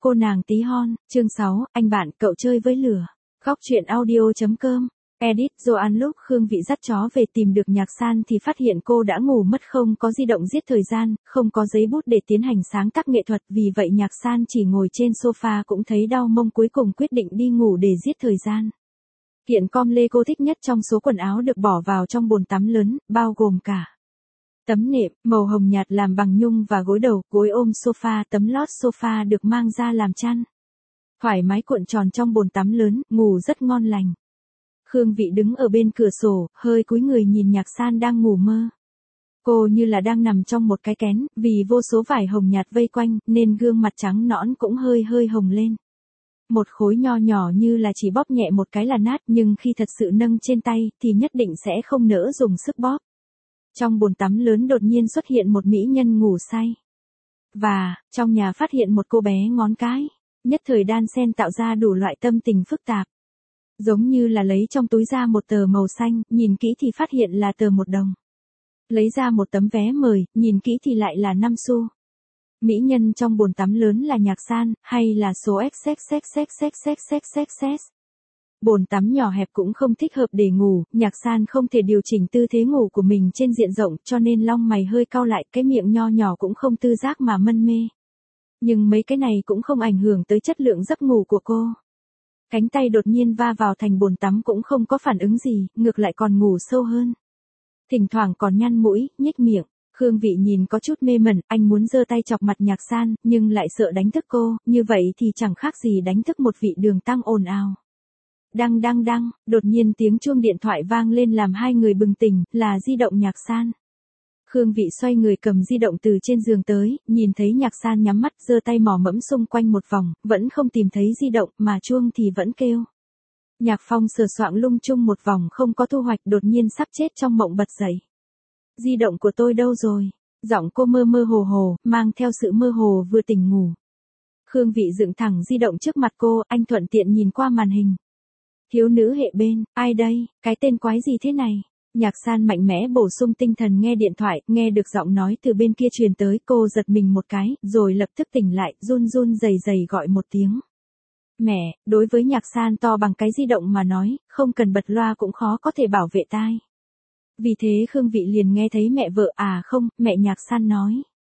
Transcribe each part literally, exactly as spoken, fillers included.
cô nàng tí hon, chương sáu, anh bạn cậu chơi với lửa. Góc truyện audio.com. Edit Joan lúc Khương Vị dắt chó về tìm được Nhạc San thì phát hiện cô đã ngủ mất, không có di động giết thời gian, không có giấy bút để tiến hành sáng tác nghệ thuật, vì vậy Nhạc San chỉ ngồi trên sofa cũng thấy đau mông, cuối cùng quyết định đi ngủ để giết thời gian. Kiện com lê cô thích nhất trong số quần áo được bỏ vào trong bồn tắm lớn, bao gồm cả tấm nệm màu hồng nhạt làm bằng nhung và gối đầu, gối ôm sofa, tấm lót sofa được mang ra làm chăn. Thoải mái cuộn tròn trong bồn tắm lớn, ngủ rất ngon lành. Khương Vị đứng ở bên cửa sổ, hơi cúi người nhìn Nhạc San đang ngủ mơ. Cô như là đang nằm trong một cái kén, vì vô số vải hồng nhạt vây quanh, nên gương mặt trắng nõn cũng hơi hơi hồng lên. Một khối nho nhỏ như là chỉ bóp nhẹ một cái là nát, nhưng khi thật sự nâng trên tay, thì nhất định sẽ không nỡ dùng sức bóp. Trong bồn tắm lớn đột nhiên xuất hiện một mỹ nhân ngủ say. Và, trong nhà phát hiện một cô bé ngón cái, nhất thời đan xen tạo ra đủ loại tâm tình phức tạp. Giống như là lấy trong túi ra một tờ màu xanh, nhìn kỹ thì phát hiện là tờ một đồng. Lấy ra một tấm vé mời, nhìn kỹ thì lại là năm xu. Mỹ nhân trong bồn tắm lớn là Nhạc San, hay là số xxxxxxxxxxx. Bồn tắm nhỏ hẹp cũng không thích hợp để ngủ, Nhạc San không thể điều chỉnh tư thế ngủ của mình trên diện rộng, cho nên lông mày hơi cau lại, cái miệng nho nhỏ cũng không tư giác mà mân mê. Nhưng mấy cái này cũng không ảnh hưởng tới chất lượng giấc ngủ của cô. Cánh tay đột nhiên va vào thành bồn tắm cũng không có phản ứng gì, ngược lại còn ngủ sâu hơn. Thỉnh thoảng còn nhăn mũi, nhếch miệng. Khương Vị nhìn có chút mê mẩn, anh muốn giơ tay chọc mặt Nhạc San, nhưng lại sợ đánh thức cô, như vậy thì chẳng khác gì đánh thức một vị đường tăng ồn ào. Đăng đăng đăng, đột nhiên tiếng chuông điện thoại vang lên làm hai người bừng tỉnh, là di động Nhạc San. Khương Vị xoay người cầm di động từ trên giường tới, nhìn thấy Nhạc San nhắm mắt, giơ tay mò mẫm xung quanh một vòng, vẫn không tìm thấy di động, mà chuông thì vẫn kêu. Nhạc Phong sờ soạng lung chung một vòng không có thu hoạch, đột nhiên sắp chết trong mộng bật dậy. Di động của tôi đâu rồi? Giọng cô mơ mơ hồ hồ, mang theo sự mơ hồ vừa tỉnh ngủ. Khương Vị dựng thẳng di động trước mặt cô, anh thuận tiện nhìn qua màn hình. Thiếu nữ hệ bên, ai đây, cái tên quái gì thế này? Nhạc San mạnh mẽ bổ sung tinh thần nghe điện thoại, nghe được giọng nói từ bên kia truyền tới, cô giật mình một cái, rồi lập tức tỉnh lại, run run rẩy rẩy gọi một tiếng. Mẹ, đối với Nhạc San to bằng cái di động mà nói, không cần bật loa cũng khó có thể bảo vệ tai. Vì thế Khương Vị liền nghe thấy mẹ vợ, à không, mẹ Nhạc San nói.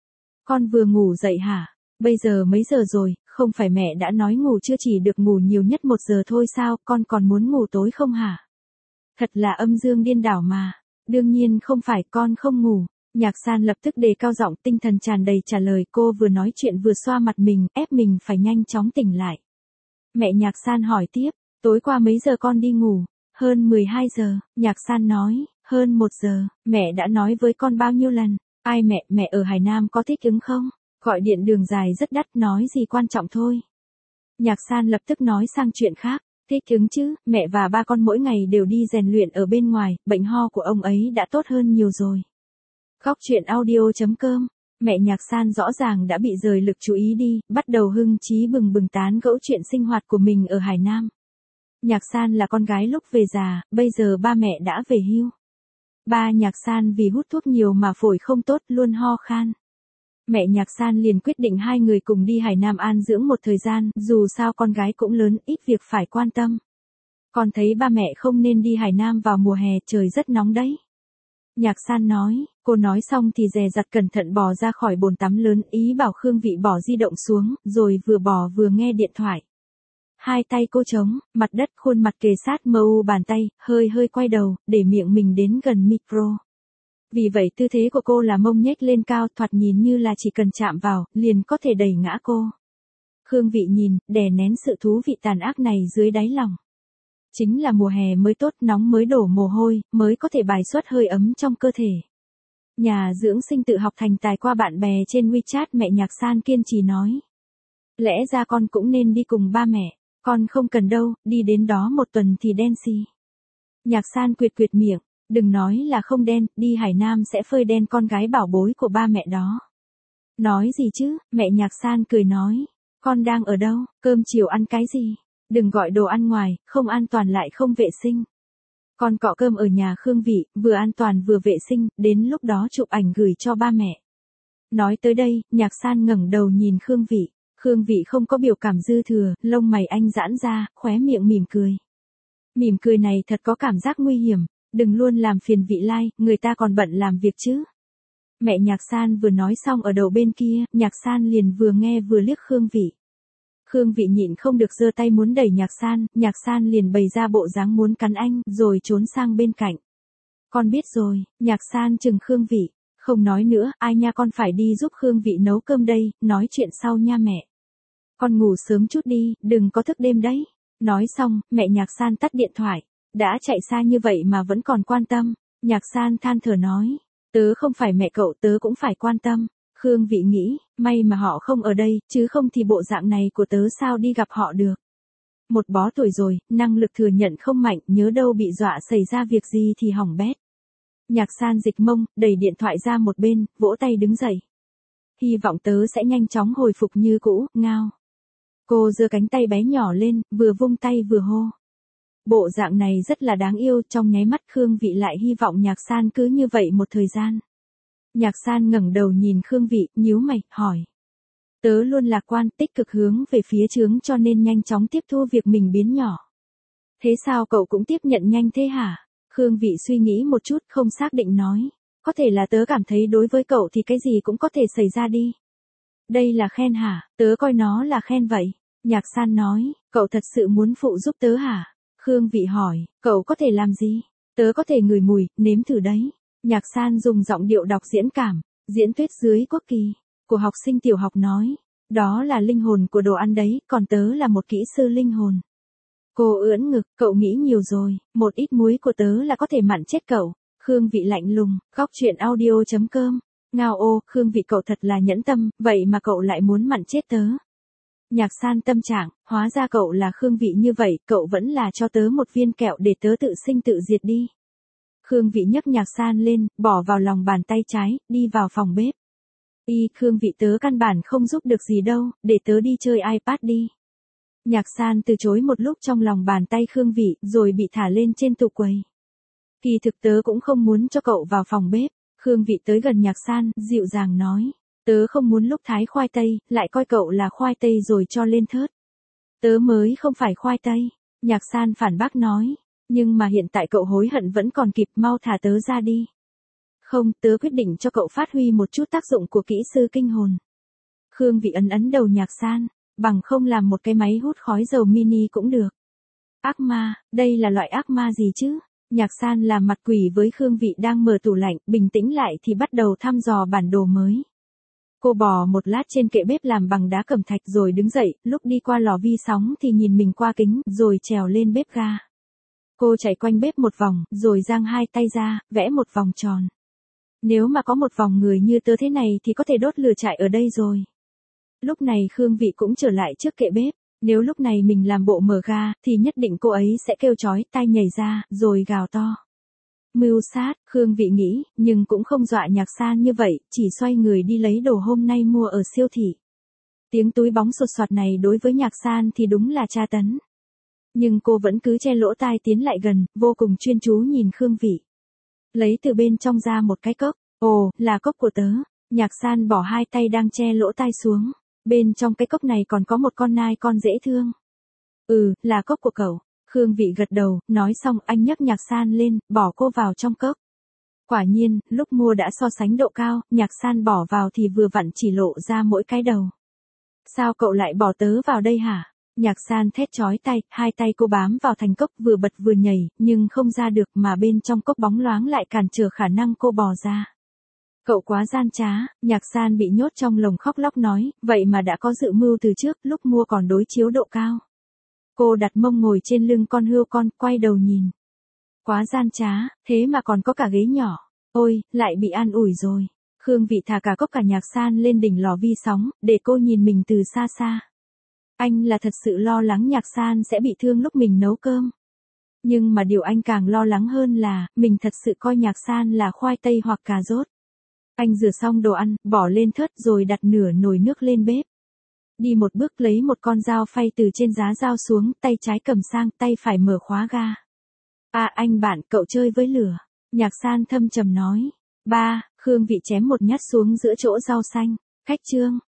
Con vừa ngủ dậy hả? Bây giờ mấy giờ rồi, không phải mẹ đã nói ngủ chưa chỉ được ngủ nhiều nhất một giờ thôi sao, con còn muốn ngủ tối không hả? Thật là âm dương điên đảo mà. Đương nhiên không phải, con không ngủ. Nhạc San lập tức đề cao giọng, tinh thần tràn đầy trả lời, cô vừa nói chuyện vừa xoa mặt mình, ép mình phải nhanh chóng tỉnh lại. Mẹ Nhạc San hỏi tiếp, tối qua mấy giờ con đi ngủ? Hơn mười hai giờ, Nhạc San nói, hơn một giờ, mẹ đã nói với con bao nhiêu lần? Ai mẹ, mẹ ở Hải Nam có thích ứng không? Gọi điện đường dài rất đắt, nói gì quan trọng thôi. Nhạc San lập tức nói sang chuyện khác. Thích ứng chứ, mẹ và ba con mỗi ngày đều đi rèn luyện ở bên ngoài, bệnh ho của ông ấy đã tốt hơn nhiều rồi. Góc truyện audio.com. Mẹ Nhạc San rõ ràng đã bị rời lực chú ý đi, bắt đầu hưng trí bừng bừng tán gẫu chuyện sinh hoạt của mình ở Hải Nam. Nhạc San là con gái lúc về già, bây giờ ba mẹ đã về hưu. Ba Nhạc San vì hút thuốc nhiều mà phổi không tốt, luôn ho khan. Mẹ Nhạc San liền quyết định hai người cùng đi Hải Nam an dưỡng một thời gian, dù sao con gái cũng lớn, ít việc phải quan tâm. Con thấy ba mẹ không nên đi Hải Nam vào mùa hè, trời rất nóng đấy. Nhạc San nói, cô nói xong thì dè dặt cẩn thận bò ra khỏi bồn tắm lớn, ý bảo Khương Vị bỏ di động xuống, rồi vừa bò vừa nghe điện thoại. Hai tay cô chống, mặt đất, khuôn mặt kề sát mờ u bàn tay, hơi hơi quay đầu, để miệng mình đến gần micro. Vì vậy tư thế của cô là mông nhếch lên cao, thoạt nhìn như là chỉ cần chạm vào, liền có thể đẩy ngã cô. Khương Vị nhìn, đè nén sự thú vị tàn ác này dưới đáy lòng. Chính là mùa hè mới tốt, nóng mới đổ mồ hôi, mới có thể bài xuất hơi ấm trong cơ thể. Nhà dưỡng sinh tự học thành tài qua bạn bè trên WeChat, mẹ Nhạc San kiên trì nói. Lẽ ra con cũng nên đi cùng ba mẹ, con không cần đâu, đi đến đó một tuần thì đen xì. Nhạc San quyệt quyệt miệng. Đừng nói là không đen, đi Hải Nam sẽ phơi đen con gái bảo bối của ba mẹ đó. Nói gì chứ, mẹ Nhạc San cười nói. Con đang ở đâu, cơm chiều ăn cái gì? Đừng gọi đồ ăn ngoài, không an toàn lại không vệ sinh. Con cọ cơm ở nhà Khương Vị, vừa an toàn vừa vệ sinh, đến lúc đó chụp ảnh gửi cho ba mẹ. Nói tới đây, Nhạc San ngẩng đầu nhìn Khương Vị. Khương Vị không có biểu cảm dư thừa, lông mày anh giãn ra, khóe miệng mỉm cười. Mỉm cười này thật có cảm giác nguy hiểm, đừng luôn làm phiền Vị Lai, người ta còn bận làm việc chứ. Mẹ Nhạc San vừa nói xong ở đầu bên kia, Nhạc San liền vừa nghe vừa liếc Khương Vị. Khương Vị nhịn không được giơ tay muốn đẩy Nhạc San, Nhạc San liền bày ra bộ dáng muốn cắn anh, rồi trốn sang bên cạnh. Con biết rồi, Nhạc San chừng Khương Vị, không nói nữa, ai nha con phải đi giúp Khương Vị nấu cơm đây, nói chuyện sau nha mẹ. Con ngủ sớm chút đi, đừng có thức đêm đấy. Nói xong, mẹ Nhạc San tắt điện thoại, đã chạy xa như vậy mà vẫn còn quan tâm, Nhạc San than thở nói, tớ không phải mẹ cậu tớ cũng phải quan tâm. Khương Vị nghĩ, may mà họ không ở đây, chứ không thì bộ dạng này của tớ sao đi gặp họ được. Một bó tuổi rồi, năng lực thừa nhận không mạnh, nhớ đâu bị dọa xảy ra việc gì thì hỏng bét. Nhạc San dịch mông, đẩy điện thoại ra một bên, vỗ tay đứng dậy. Hy vọng tớ sẽ nhanh chóng hồi phục như cũ, ngao. Cô giơ cánh tay bé nhỏ lên, vừa vung tay vừa hô. Bộ dạng này rất là đáng yêu, trong nháy mắt Khương Vị lại hy vọng Nhạc San cứ như vậy một thời gian. Nhạc San ngẩng đầu nhìn Khương Vị, nhíu mày, hỏi. Tớ luôn lạc quan, tích cực hướng về phía chướng cho nên nhanh chóng tiếp thu việc mình biến nhỏ. Thế sao cậu cũng tiếp nhận nhanh thế hả? Khương Vị suy nghĩ một chút, không xác định nói. Có thể là tớ cảm thấy đối với cậu thì cái gì cũng có thể xảy ra đi. Đây là khen hả? Tớ coi nó là khen vậy. Nhạc San nói, cậu thật sự muốn phụ giúp tớ hả? Khương Vị hỏi, cậu có thể làm gì? Tớ có thể ngửi mùi, nếm thử đấy. Nhạc San dùng giọng điệu đọc diễn cảm, diễn thuyết dưới quốc kỳ, của học sinh tiểu học nói. Đó là linh hồn của đồ ăn đấy, còn tớ là một kỹ sư linh hồn. Cô ưỡn ngực, cậu nghĩ nhiều rồi, một ít muối của tớ là có thể mặn chết cậu. Khương Vị lạnh lùng, góc chuyện audio chấm com. Ngao ô, Khương Vị cậu thật là nhẫn tâm, vậy mà cậu lại muốn mặn chết tớ. Nhạc San tâm trạng, hóa ra cậu là Khương Vị như vậy, cậu vẫn là cho tớ một viên kẹo để tớ tự sinh tự diệt đi. Khương Vị nhấc Nhạc San lên, bỏ vào lòng bàn tay trái, đi vào phòng bếp. Y, Khương Vị tớ căn bản không giúp được gì đâu, để tớ đi chơi iPad đi. Nhạc San từ chối một lúc trong lòng bàn tay Khương Vị, rồi bị thả lên trên tủ quầy. Kỳ thực tớ cũng không muốn cho cậu vào phòng bếp. Khương Vị tới gần Nhạc San, dịu dàng nói. Tớ không muốn lúc thái khoai tây, lại coi cậu là khoai tây rồi cho lên thớt. Tớ mới không phải khoai tây. Nhạc San phản bác nói. Nhưng mà hiện tại cậu hối hận vẫn còn kịp, mau thả tớ ra đi. Không, tớ quyết định cho cậu phát huy một chút tác dụng của kỹ sư kinh hồn. Khương Vị ấn ấn đầu Nhạc San, bằng không làm một cái máy hút khói dầu mini cũng được. Ác ma, đây là loại ác ma gì chứ? Nhạc San làm mặt quỷ với Khương Vị đang mở tủ lạnh, bình tĩnh lại thì bắt đầu thăm dò bản đồ mới. Cô bò một lát trên kệ bếp làm bằng đá cẩm thạch rồi đứng dậy, lúc đi qua lò vi sóng thì nhìn mình qua kính, rồi trèo lên bếp ga. Cô chạy quanh bếp một vòng, rồi giang hai tay ra, vẽ một vòng tròn. Nếu mà có một vòng người như tớ thế này thì có thể đốt lửa trại ở đây rồi. Lúc này Khương Vị cũng trở lại trước kệ bếp. Nếu lúc này mình làm bộ mở ga, thì nhất định cô ấy sẽ kêu chói tai nhảy ra, rồi gào to. Mưu sát, Khương Vị nghĩ, nhưng cũng không dọa Nhạc San như vậy, chỉ xoay người đi lấy đồ hôm nay mua ở siêu thị. Tiếng túi bóng sột soạt này đối với Nhạc San thì đúng là tra tấn. Nhưng cô vẫn cứ che lỗ tai tiến lại gần, vô cùng chuyên chú nhìn Khương Vị. Lấy từ bên trong ra một cái cốc, ồ, là cốc của tớ. Nhạc San bỏ hai tay đang che lỗ tai xuống. Bên trong cái cốc này còn có một con nai con dễ thương. Ừ, là cốc của cậu. Khương Vị gật đầu, nói xong anh nhấc Nhạc San lên, bỏ cô vào trong cốc. Quả nhiên, lúc mua đã so sánh độ cao, Nhạc San bỏ vào thì vừa vặn chỉ lộ ra mỗi cái đầu. Sao cậu lại bỏ tớ vào đây hả? Nhạc San thét chói tai, hai tay cô bám vào thành cốc vừa bật vừa nhảy, nhưng không ra được mà bên trong cốc bóng loáng lại cản trở khả năng cô bò ra. Cậu quá gian trá, Nhạc San bị nhốt trong lồng khóc lóc nói, vậy mà đã có dự mưu từ trước, lúc mua còn đối chiếu độ cao. Cô đặt mông ngồi trên lưng con hươu con, quay đầu nhìn. Quá gian trá, thế mà còn có cả ghế nhỏ. Ôi, lại bị an ủi rồi. Khương Vị thả cả cốc cả Nhạc San lên đỉnh lò vi sóng, để cô nhìn mình từ xa xa. Anh là thật sự lo lắng Nhạc San sẽ bị thương lúc mình nấu cơm. Nhưng mà điều anh càng lo lắng hơn là, mình thật sự coi Nhạc San là khoai tây hoặc cà rốt. Anh rửa xong đồ ăn, bỏ lên thớt rồi đặt nửa nồi nước lên bếp. Đi một bước lấy một con dao phay từ trên giá dao xuống, tay trái cầm sang, tay phải mở khóa ga. À anh bạn, cậu chơi với lửa. Nhạc San thâm trầm nói. Ba, Khương Vị chém một nhát xuống giữa chỗ rau xanh. Khách trương.